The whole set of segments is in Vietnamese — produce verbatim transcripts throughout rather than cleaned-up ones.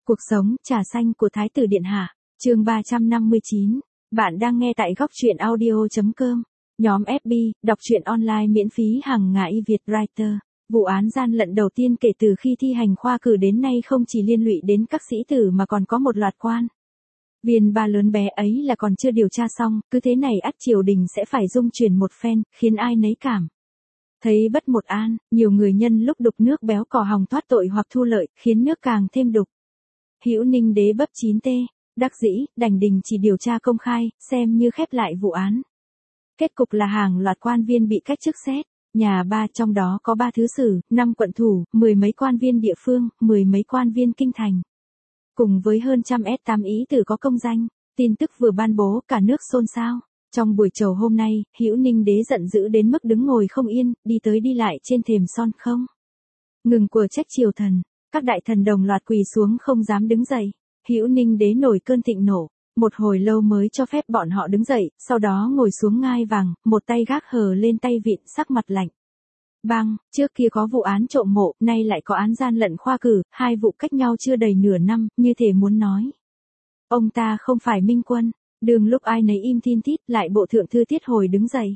Cuộc sống, trà xanh của Thái tử Điện Hạ, chương ba trăm năm mươi chín. Bạn đang nghe tại góc truyện audio chấm com. Nhóm ép bê, đọc truyện online miễn phí hàng ngày Việt Writer. Vụ án gian lận đầu tiên kể từ khi thi hành khoa cử đến nay không chỉ liên lụy đến các sĩ tử mà còn có một loạt quan viên ba lớn bé ấy là còn chưa điều tra xong, cứ thế này ắt triều đình sẽ phải dung chuyển một phen, khiến ai nấy cảm thấy bất một an. Nhiều người nhân lúc đục nước béo cò hòng thoát tội hoặc thu lợi, khiến nước càng thêm đục. Hữu Ninh đế bấp chín tê, đắc dĩ, đành đình chỉ điều tra công khai, xem như khép lại vụ án. Kết cục là hàng loạt quan viên bị cách chức xét, nhà ba trong đó có ba thứ sử, năm quận thủ, mười mấy quan viên địa phương, mười mấy quan viên kinh thành. Cùng với hơn trăm S tám ý tử có công danh, tin tức vừa ban bố cả nước xôn xao. Trong buổi chầu hôm nay, Hữu Ninh đế giận dữ đến mức đứng ngồi không yên, đi tới đi lại trên thềm son không ngừng của trách triều thần. Các đại thần đồng loạt quỳ xuống không dám đứng dậy. Hữu Ninh đế nổi cơn thịnh nộ, một hồi lâu mới cho phép bọn họ đứng dậy, sau đó ngồi xuống ngai vàng, một tay gác hờ lên tay vịn, sắc mặt lạnh băng. Trước kia có vụ án trộm mộ, nay lại có án gian lận khoa cử, hai vụ cách nhau chưa đầy nửa năm, như thể muốn nói ông ta không phải minh quân. Đường lúc ai nấy im thin thít, lại bộ thượng thư Tiết Hồi đứng dậy.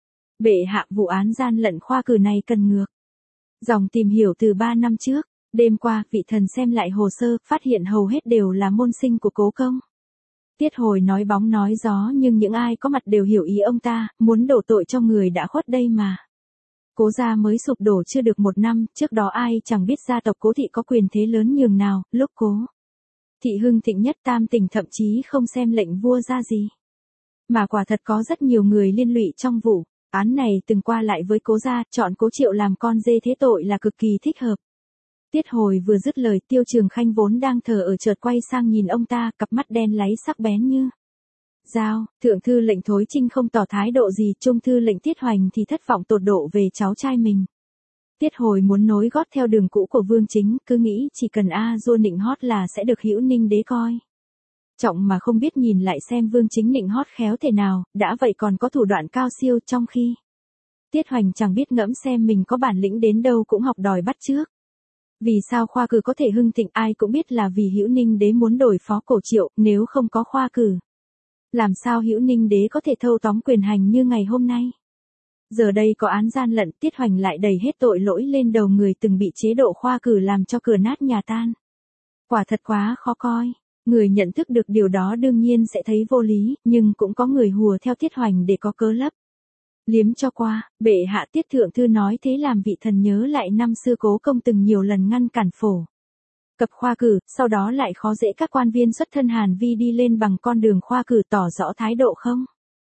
Bệ hạ, vụ án gian lận khoa cử này cần ngược dòng tìm hiểu từ ba năm trước. Đêm qua, vị thần xem lại hồ sơ, phát hiện hầu hết đều là môn sinh của Cố Công. Tiết Hồi nói bóng nói gió nhưng những ai có mặt đều hiểu ý ông ta, muốn đổ tội cho người đã khuất đây mà. Cố gia mới sụp đổ chưa được một năm, trước đó ai chẳng biết gia tộc Cố thị có quyền thế lớn nhường nào, lúc Cố thị hưng thịnh nhất tam tỉnh thậm chí không xem lệnh vua ra gì. Mà quả thật có rất nhiều người liên lụy trong vụ án này từng qua lại với Cố gia, chọn Cố Triệu làm con dê thế tội là cực kỳ thích hợp. Tiết Hồi vừa dứt lời, Tiêu Trường Khanh vốn đang thờ ở chợt quay sang nhìn ông ta, cặp mắt đen láy sắc bén như dao. Thượng thư lệnh Thối Trinh không tỏ thái độ gì, trung thư lệnh Tiết Hoành thì thất vọng tột độ về cháu trai mình. Tiết Hồi muốn nối gót theo đường cũ của Vương Chính, cứ nghĩ chỉ cần a dua nịnh hót là sẽ được Hữu Ninh đế coi trọng, mà không biết nhìn lại xem Vương Chính nịnh hót khéo thế nào, đã vậy còn có thủ đoạn cao siêu, trong khi Tiết Hoành chẳng biết ngẫm xem mình có bản lĩnh đến đâu cũng học đòi bắt chước. Vì sao khoa cử có thể hưng thịnh, ai cũng biết là vì Hữu Ninh đế muốn đổi phó Cổ Triệu, nếu không có khoa cử, làm sao Hữu Ninh đế có thể thâu tóm quyền hành như ngày hôm nay. Giờ đây có án gian lận, Tiết Hoành lại đẩy hết tội lỗi lên đầu người từng bị chế độ khoa cử làm cho cửa nát nhà tan. Quả thật quá khó coi. Người nhận thức được điều đó đương nhiên sẽ thấy vô lý, nhưng cũng có người hùa theo Tiết Hoành để có cớ lấp liếm cho qua. Bệ hạ, Tiết thượng thư nói thế làm vị thần nhớ lại năm xưa Cố Công từng nhiều lần ngăn cản phổ cập khoa cử, sau đó lại khó dễ các quan viên xuất thân Hàn Vi đi lên bằng con đường khoa cử, tỏ rõ thái độ không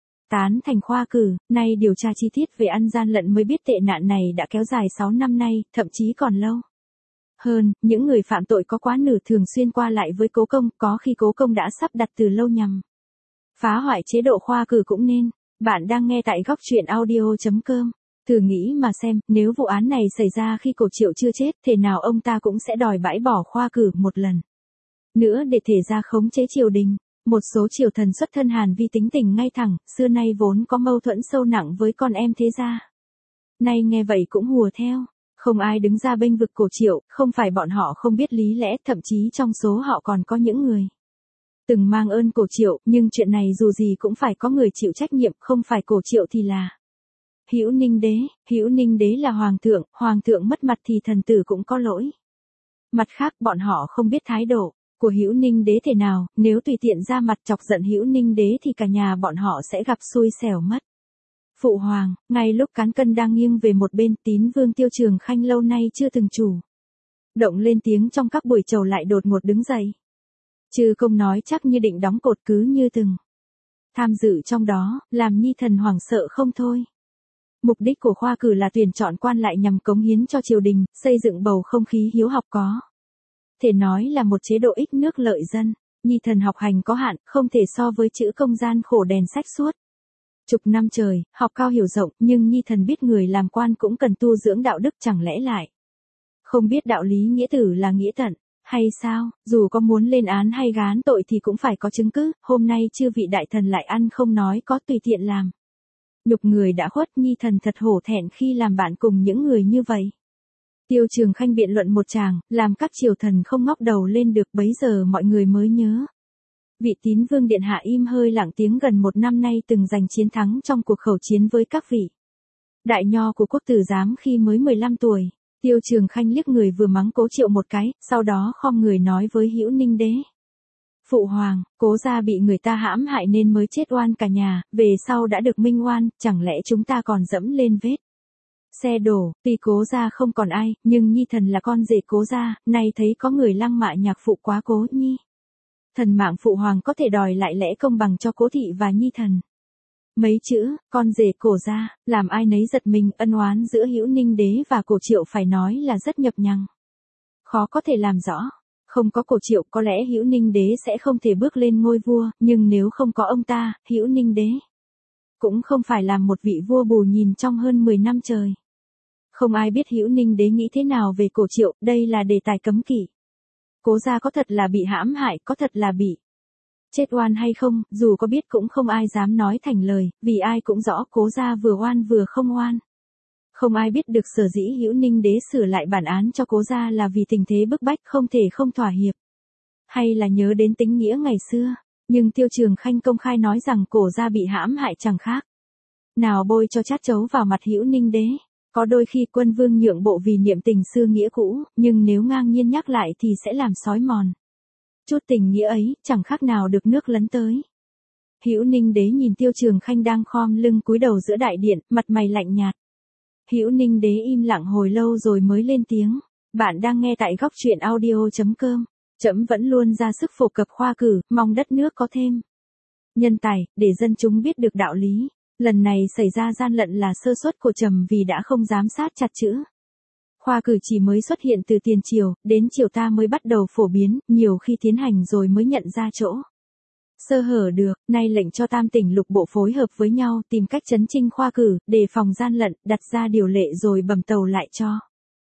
tán thành khoa cử. Nay điều tra chi tiết về ăn gian lận mới biết tệ nạn này đã kéo dài sáu năm nay, thậm chí còn lâu hơn. Những người phạm tội có quá nửa thường xuyên qua lại với Cố Công, có khi Cố Công đã sắp đặt từ lâu nhằm phá hoại chế độ khoa cử cũng nên. Bạn đang nghe tại góc truyện audio chấm com. Thử nghĩ mà xem, nếu vụ án này xảy ra khi Cổ Triệu chưa chết, thể nào ông ta cũng sẽ đòi bãi bỏ khoa cử một lần nữa để thể ra khống chế triều đình. Một số triều thần xuất thân Hàn Vi tính tình ngay thẳng, xưa nay vốn có mâu thuẫn sâu nặng với con em thế gia. Nay nghe vậy cũng hùa theo, không ai đứng ra bênh vực Cổ Triệu, không phải bọn họ không biết lý lẽ, thậm chí trong số họ còn có những người từng mang ơn Cổ Triệu, nhưng chuyện này dù gì cũng phải có người chịu trách nhiệm, không phải Cổ Triệu thì là Hữu Ninh đế. Hữu Ninh đế là hoàng thượng, hoàng thượng mất mặt thì thần tử cũng có lỗi. Mặt khác, bọn họ không biết thái độ của Hữu Ninh đế thế nào, nếu tùy tiện ra mặt chọc giận Hữu Ninh đế thì cả nhà bọn họ sẽ gặp xui xẻo mất. Phụ hoàng, ngay lúc cán cân đang nghiêng về một bên, Tín vương Tiêu Trường Khanh lâu nay chưa từng chủ động lên tiếng trong các buổi chầu lại đột ngột đứng dậy. Chư công nói chắc như định đóng cột cứ như từng tham dự trong đó, làm nhi thần hoảng sợ không thôi. Mục đích của khoa cử là tuyển chọn quan lại nhằm cống hiến cho triều đình, xây dựng bầu không khí hiếu học, có thể nói là một chế độ ích nước lợi dân. Nhi thần học hành có hạn, không thể so với chữ công gian khổ đèn sách suốt chục năm trời, học cao hiểu rộng, nhưng nhi thần biết người làm quan cũng cần tu dưỡng đạo đức, chẳng lẽ lại không biết đạo lý nghĩa tử là nghĩa tận hay sao? Dù có muốn lên án hay gán tội thì cũng phải có chứng cứ. Hôm nay chư vị đại thần lại ăn không nói có, tùy tiện làm nhục người đã khuất. Nhi thần thật hổ thẹn khi làm bạn cùng những người như vậy. Tiêu Trường Khanh biện luận một tràng, làm các triều thần không ngóc đầu lên được, bấy giờ mọi người mới nhớ. Vị Tín Vương Điện Hạ im hơi lặng tiếng gần một năm nay từng giành chiến thắng trong cuộc khẩu chiến với các vị đại nho của quốc tử giám khi mới mười lăm tuổi. Tiêu Trường Khanh liếc người vừa mắng Cố Triệu một cái, sau đó khom người nói với Hữu Ninh Đế. Phụ hoàng, Cố gia bị người ta hãm hại nên mới chết oan cả nhà, về sau đã được minh oan, chẳng lẽ chúng ta còn dẫm lên vết xe đổ. Tuy Cố gia không còn ai, nhưng Nhi Thần là con rể Cố gia, nay thấy có người lăng mạ nhạc phụ quá Cố Nhi Thần mạng phụ hoàng có thể đòi lại lẽ công bằng cho Cố thị và Nhi Thần. Mấy chữ, con rể Cổ gia, làm ai nấy giật mình, ân oán giữa Hữu Ninh Đế và Cổ Triệu phải nói là rất nhập nhằng. Khó có thể làm rõ. Không có Cổ Triệu có lẽ Hữu Ninh Đế sẽ không thể bước lên ngôi vua, nhưng nếu không có ông ta, Hữu Ninh Đế cũng không phải là một vị vua bù nhìn trong hơn mười năm trời. Không ai biết Hữu Ninh Đế nghĩ thế nào về Cổ Triệu, đây là đề tài cấm kỵ. Cố gia có thật là bị hãm hại, có thật là bị chết oan hay không, dù có biết cũng không ai dám nói thành lời, vì ai cũng rõ Cố gia vừa oan vừa không oan. Không ai biết được sở dĩ Hữu Ninh Đế sửa lại bản án cho Cố gia là vì tình thế bức bách không thể không thỏa hiệp, hay là nhớ đến tính nghĩa ngày xưa. Nhưng Tiêu Trường Khanh công khai nói rằng Cổ gia bị hãm hại chẳng khác nào bôi cho chát chấu vào mặt Hữu Ninh Đế. Có đôi khi Quân Vương nhượng bộ vì niệm tình xưa nghĩa cũ, nhưng nếu ngang nhiên nhắc lại thì sẽ làm xói mòn chút tình nghĩa ấy, chẳng khác nào được nước lấn tới. Hữu Ninh Đế nhìn Tiêu Trường Khanh đang khom lưng cúi đầu giữa đại điện, mặt mày lạnh nhạt. Hữu Ninh Đế im lặng hồi lâu rồi mới lên tiếng. Bạn đang nghe tại góc truyện audio chấm com. Trẫm vẫn luôn ra sức phổ cập khoa cử, mong đất nước có thêm nhân tài, để dân chúng biết được đạo lý. Lần này xảy ra gian lận là sơ suất của trẫm vì đã không giám sát chặt chẽ. Khoa cử chỉ mới xuất hiện từ tiền triều, đến triều ta mới bắt đầu phổ biến, nhiều khi tiến hành rồi mới nhận ra chỗ sơ hở được, nay lệnh cho tam tỉnh lục bộ phối hợp với nhau tìm cách chấn chinh khoa cử, đề phòng gian lận, đặt ra điều lệ rồi bẩm tàu lại cho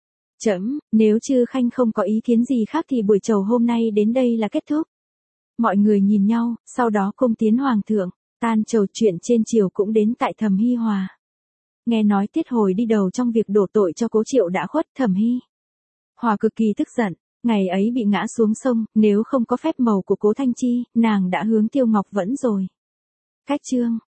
trẫm. Nếu Chư Khanh không có ý kiến gì khác thì buổi chầu hôm nay đến đây là kết thúc. Mọi người nhìn nhau, sau đó cung tiến hoàng thượng. Tan chầu chuyện trên triều cũng đến tại Thẩm Hy Hòa. Nghe nói Tiết Hồi đi đầu trong việc đổ tội cho Cố Triệu đã khuất, Thẩm Hy Hòa cực kỳ tức giận. Ngày ấy bị ngã xuống sông, nếu không có phép màu của Cố Thanh Chi, nàng đã hướng Tiêu Ngọc Vẫn rồi. Cách chương